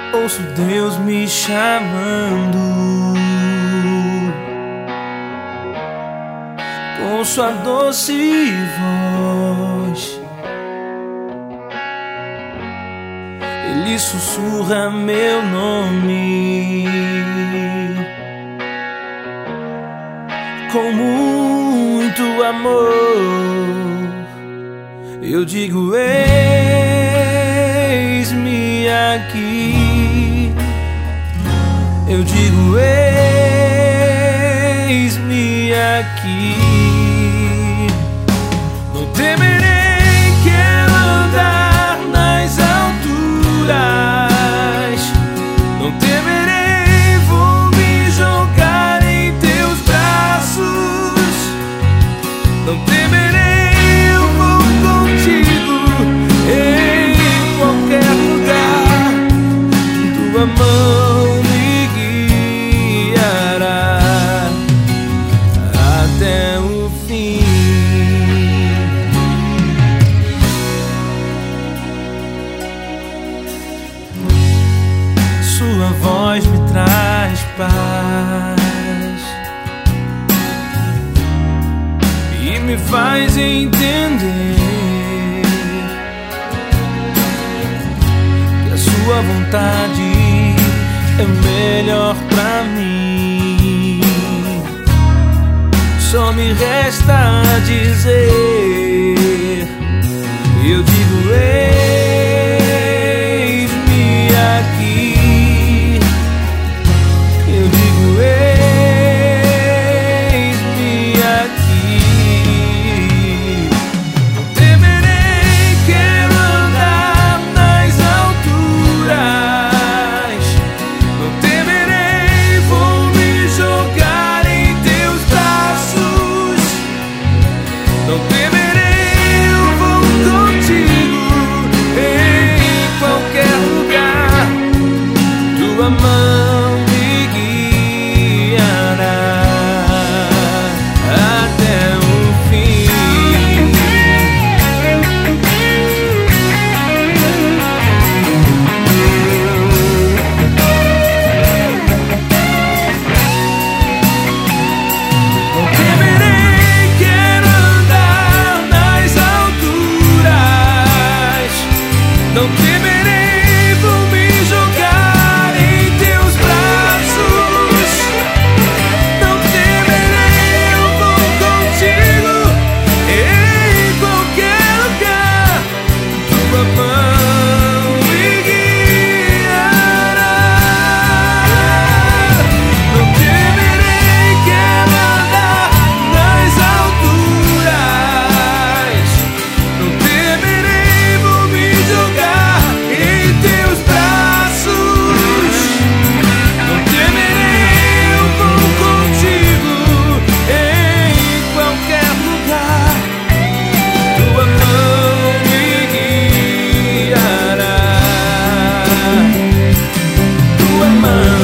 Ouço Deus me chamando com sua doce voz. Ele sussurra meu nome com muito amor. Eu digo: eis-me aqui. Eu digo: eis-me aqui. Não temerei, quero andar nas alturas. Não temerei, vou me jogar em teus braços. Não temerei, eu vou contigo em qualquer lugar. Tua mão me guiará até o fim. Sua voz me traz paz e me faz entender que a sua vontade é melhor pra mim. Só me resta dizer, eu digo: eis-me aqui. Eu digo: eis-me aqui. Não temerei, quero andar nas alturas. Não temerei, vou me jogar em teus braços. Não temerei, eu vou contigo em qualquer lugar. Tua mão me guiará até o fim. Não temerei, quero andar nas alturas. Não temerei, vou me jogar em teus braços. Não temerei, eu vou contigo em qualquer lugar. Tua mão me guiará. Não temerei, quero andar nas alturas. Não temerei, vou me jogar em teus braços. Não temerei, eu vou contigo em qualquer lugar. Tua mão me guiará. Tua mão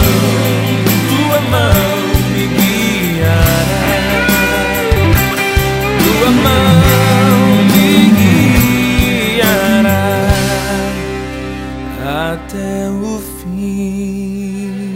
me guiará. Tua mão me guiará até o fim.